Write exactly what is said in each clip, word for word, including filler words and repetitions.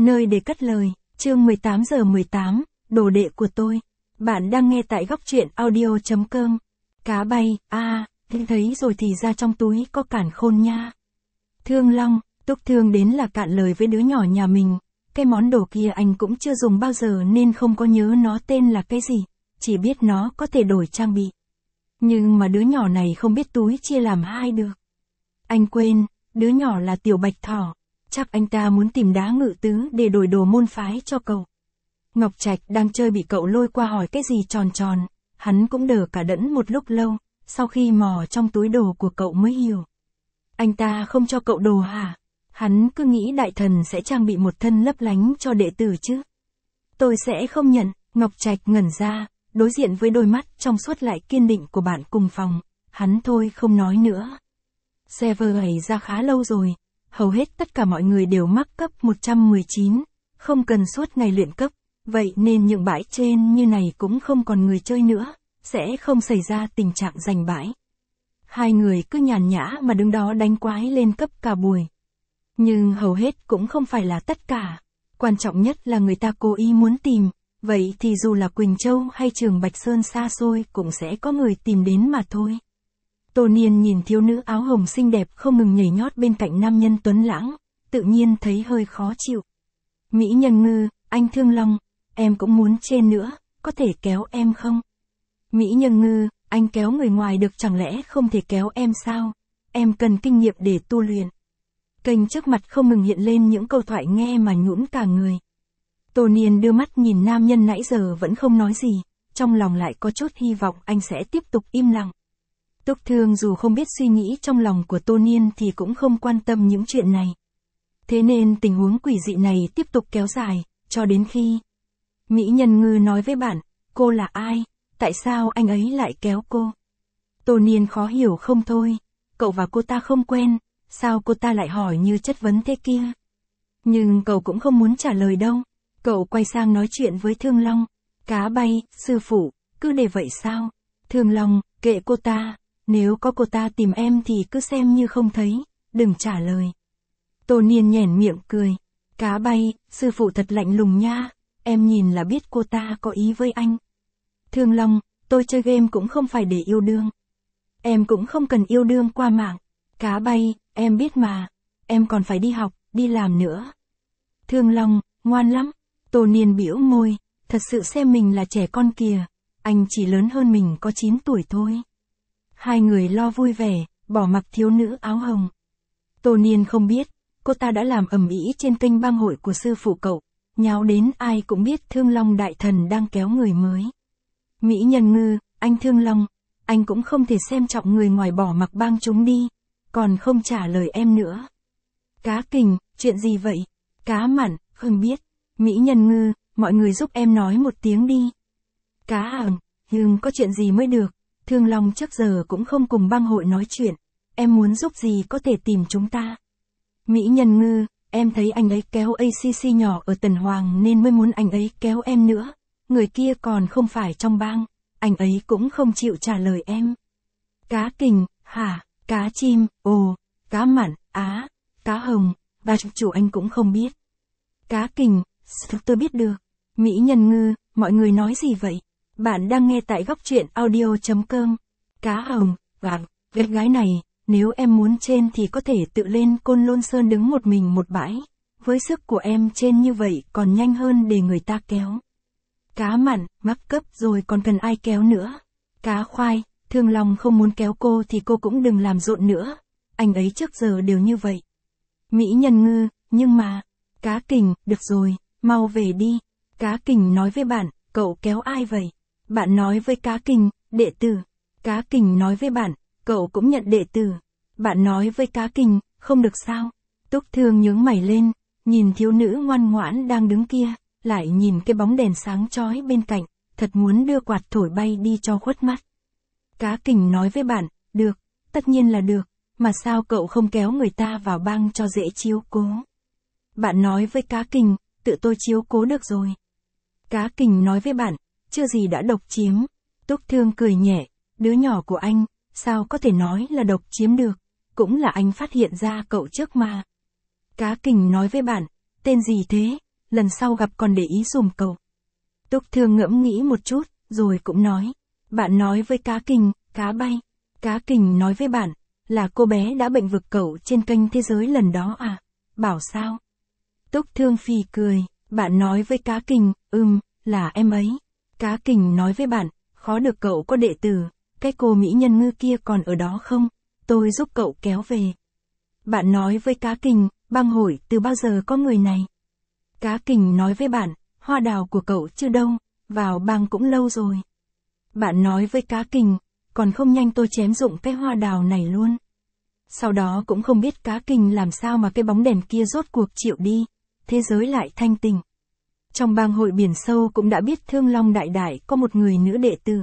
Nơi để cất lời, chương mười tám giờ mười tám, đồ đệ của tôi. Bạn đang nghe tại góc truyện audio chấm com. Cá bay, a, à, thấy rồi thì ra trong túi có cản khôn nha. Thương Long, Túc Thương đến là cạn lời với đứa nhỏ nhà mình. Cái món đồ kia anh cũng chưa dùng bao giờ nên không có nhớ nó tên là cái gì, chỉ biết nó có thể đổi trang bị. Nhưng mà đứa nhỏ này không biết túi chia làm hai được. Anh quên, đứa nhỏ là Tiểu Bạch Thỏ. Chắc anh ta muốn tìm đá ngự tứ để đổi đồ môn phái cho cậu. Ngọc Trạch đang chơi bị cậu lôi qua hỏi cái gì tròn tròn, hắn cũng đờ cả đẫn một lúc lâu, sau khi mò trong túi đồ của cậu mới hiểu. Anh ta không cho cậu đồ hả? Hắn cứ nghĩ đại thần sẽ trang bị một thân lấp lánh cho đệ tử chứ. Tôi sẽ không nhận, Ngọc Trạch ngẩn ra, đối diện với đôi mắt trong suốt lại kiên định của bạn cùng phòng, hắn thôi không nói nữa. Server ấy ra khá lâu rồi. Hầu hết tất cả mọi người đều mắc cấp một trăm mười chín, không cần suốt ngày luyện cấp, vậy nên những bãi trên như này cũng không còn người chơi nữa, sẽ không xảy ra tình trạng giành bãi. Hai người cứ nhàn nhã mà đứng đó đánh quái lên cấp cả buổi. Nhưng hầu hết cũng không phải là tất cả, quan trọng nhất là người ta cố ý muốn tìm, vậy thì dù là Quỳnh Châu hay Trường Bạch Sơn xa xôi cũng sẽ có người tìm đến mà thôi. Tô Niên nhìn thiếu nữ áo hồng xinh đẹp không ngừng nhảy nhót bên cạnh nam nhân tuấn lãng, tự nhiên thấy hơi khó chịu. Mỹ Nhân Ngư, anh Thương Long, em cũng muốn trên nữa, có thể kéo em không? Mỹ Nhân Ngư, anh kéo người ngoài được chẳng lẽ không thể kéo em sao? Em cần kinh nghiệm để tu luyện. Kênh trước mặt không ngừng hiện lên những câu thoại nghe mà nhũn cả người. Tô Niên đưa mắt nhìn nam nhân nãy giờ vẫn không nói gì, trong lòng lại có chút hy vọng anh sẽ tiếp tục im lặng. Túc Thương dù không biết suy nghĩ trong lòng của Tô Niên thì cũng không quan tâm những chuyện này. Thế nên tình huống quỷ dị này tiếp tục kéo dài, cho đến khi Mỹ Nhân Ngư nói với bạn, cô là ai, tại sao anh ấy lại kéo cô? Tô Niên khó hiểu không thôi, cậu và cô ta không quen, sao cô ta lại hỏi như chất vấn thế kia? Nhưng cậu cũng không muốn trả lời đâu, cậu quay sang nói chuyện với Thương Long, cá bay, sư phụ, cứ để vậy sao? Thương Long, kệ cô ta. Nếu có cô ta tìm em thì cứ xem như không thấy, đừng trả lời. Tô Niên nhoẻn miệng cười. Cá bay, sư phụ thật lạnh lùng nha, em nhìn là biết cô ta có ý với anh. Thương Long, tôi chơi game cũng không phải để yêu đương. Em cũng không cần yêu đương qua mạng. Cá bay, em biết mà, em còn phải đi học, đi làm nữa. Thương Long, ngoan lắm. Tô Niên bĩu môi, thật sự xem mình là trẻ con kìa, anh chỉ lớn hơn mình có chín tuổi thôi. Hai người lo vui vẻ, bỏ mặc thiếu nữ áo hồng. Tô Niên không biết, cô ta đã làm ầm ĩ trên kênh bang hội của sư phụ cậu, nháo đến ai cũng biết Thương Long đại thần đang kéo người mới. Mỹ Nhân Ngư, anh Thương Long, anh cũng không thể xem trọng người ngoài bỏ mặc bang chúng đi, còn không trả lời em nữa. Cá Kình, chuyện gì vậy? Cá Mặn, không biết. Mỹ Nhân Ngư, mọi người giúp em nói một tiếng đi. Cá Hằng, nhưng có chuyện gì mới được? Thương Long trước giờ cũng không cùng bang hội nói chuyện, em muốn giúp gì có thể tìm chúng ta. Mỹ Nhân Ngư, em thấy anh ấy kéo a xê xê nhỏ ở Tần Hoàng nên mới muốn anh ấy kéo em nữa, người kia còn không phải trong bang, anh ấy cũng không chịu trả lời em. Cá Kình, hả, cá chim, ồ, cá Mặn, á, cá hồng, và chủ anh cũng không biết. Cá Kình, tôi biết được. Mỹ Nhân Ngư, mọi người nói gì vậy? Bạn đang nghe tại góc truyện audio chấm com. Cá hồng, và ghét gái này, nếu em muốn trên thì có thể tự lên Côn Lôn Sơn đứng một mình một bãi. Với sức của em trên như vậy còn nhanh hơn để người ta kéo. Cá Mặn, mắc cấp rồi còn cần ai kéo nữa. Cá Khoai, Thương Long không muốn kéo cô thì cô cũng đừng làm rộn nữa. Anh ấy trước giờ đều như vậy. Mỹ Nhân Ngư, nhưng mà... Cá Kình, được rồi, mau về đi. Cá Kình nói với bạn, cậu kéo ai vậy? Bạn nói với Cá Kình, đệ tử. Cá Kình nói với bạn, cậu cũng nhận đệ tử. Bạn nói với Cá Kình, không được sao? Túc Thương nhướng mày lên, nhìn thiếu nữ ngoan ngoãn đang đứng kia, lại nhìn cái bóng đèn sáng chói bên cạnh, thật muốn đưa quạt thổi bay đi cho khuất mắt. Cá Kình nói với bạn, được, tất nhiên là được, mà sao cậu không kéo người ta vào bang cho dễ chiếu cố? Bạn nói với Cá Kình, tự tôi chiếu cố được rồi. Cá Kình nói với bạn, chưa gì đã độc chiếm. Túc Thương cười nhẹ, đứa nhỏ của anh, sao có thể nói là độc chiếm được, cũng là anh phát hiện ra cậu trước mà. Cá Kình nói với bạn, tên gì thế? lần sau gặp còn để ý dùm cậu. Túc Thương ngẫm nghĩ một chút, rồi cũng nói. Bạn nói với Cá Kình, Cá Bay. Cá Kình nói với bạn, là cô bé đã bệnh vực cậu trên kênh Thế Giới lần đó à? Bảo sao? Túc Thương phì cười, bạn nói với Cá Kình, ừm, là em ấy. Cá Kình nói với bạn, khó được cậu có đệ tử, cái cô mỹ nhân ngư kia còn ở đó không? Tôi giúp cậu kéo về. Bạn nói với Cá Kình, bang hội từ bao giờ có người này? Cá Kình nói với bạn, hoa đào của cậu chưa đâu, vào bang cũng lâu rồi. Bạn nói với Cá Kình, còn không nhanh tôi chém dụng cái hoa đào này luôn. Sau đó cũng không biết Cá Kình làm sao mà cái bóng đèn kia rốt cuộc chịu đi, thế giới lại thanh tình. Trong bang hội biển sâu cũng đã biết Thương Long Đại Đại có một người nữ đệ tử.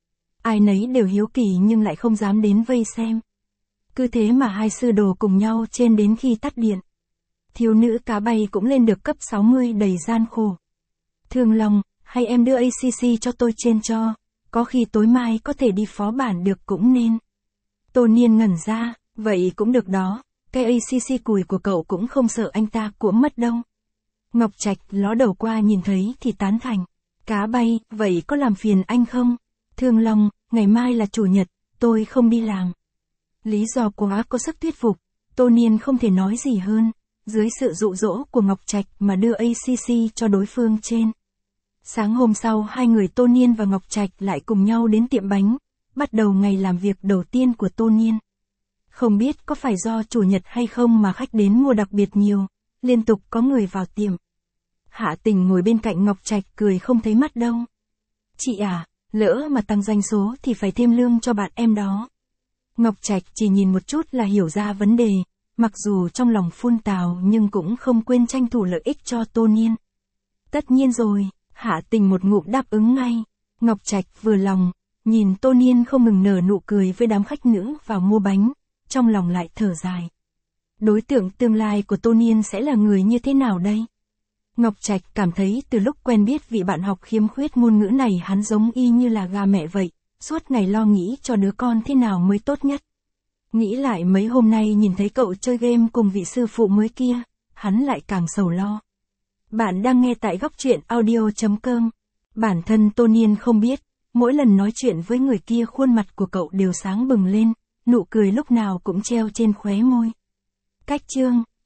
Ai nấy đều hiếu kỳ nhưng lại không dám đến vây xem. Cứ thế mà hai sư đồ cùng nhau trên đến khi tắt điện. Thiếu nữ Cá Bay cũng lên được cấp sáu mươi đầy gian khổ. Thương Long, hay em đưa a xê xê cho tôi trên cho, có khi tối mai có thể đi phó bản được cũng nên. Tô Niên ngẩn ra, vậy cũng được đó, cái a xê xê cùi của cậu cũng không sợ anh ta cuỗm mất đâu. Ngọc Trạch ló đầu qua nhìn thấy thì tán thành. Cá Bay, vậy có làm phiền anh không? Thương Long, ngày mai là chủ nhật, tôi không đi làm. Lý do quá có sức thuyết phục, Tô Niên không thể nói gì hơn, dưới sự dụ dỗ của Ngọc Trạch mà đưa a xê xê cho đối phương trên. Sáng hôm sau hai người Tô Niên và Ngọc Trạch lại cùng nhau đến tiệm bánh, bắt đầu ngày làm việc đầu tiên của Tô Niên. Không biết có phải do chủ nhật hay không mà khách đến mua đặc biệt nhiều, liên tục có người vào tiệm. Hạ Tình ngồi bên cạnh Ngọc Trạch cười không thấy mắt đâu. Chị à, lỡ mà tăng doanh số thì phải thêm lương cho bạn em đó. Ngọc Trạch chỉ nhìn một chút là hiểu ra vấn đề, mặc dù trong lòng phun tào nhưng cũng không quên tranh thủ lợi ích cho Tô Niên. Tất nhiên rồi, Hạ Tình một ngụm đáp ứng ngay. Ngọc Trạch vừa lòng, nhìn Tô Niên không ngừng nở nụ cười với đám khách nữ vào mua bánh, trong lòng lại thở dài. Đối tượng tương lai của Tô Niên sẽ là người như thế nào đây? Ngọc Trạch cảm thấy từ lúc quen biết vị bạn học khiếm khuyết ngôn ngữ này hắn giống y như là gà mẹ vậy, suốt ngày lo nghĩ cho đứa con thế nào mới tốt nhất. Nghĩ lại mấy hôm nay nhìn thấy cậu chơi game cùng vị sư phụ mới kia, hắn lại càng sầu lo. Bạn đang nghe tại góc truyện audio chấm com. Bản thân Tô Niên không biết, mỗi lần nói chuyện với người kia khuôn mặt của cậu đều sáng bừng lên, nụ cười lúc nào cũng treo trên khóe môi. Cách chương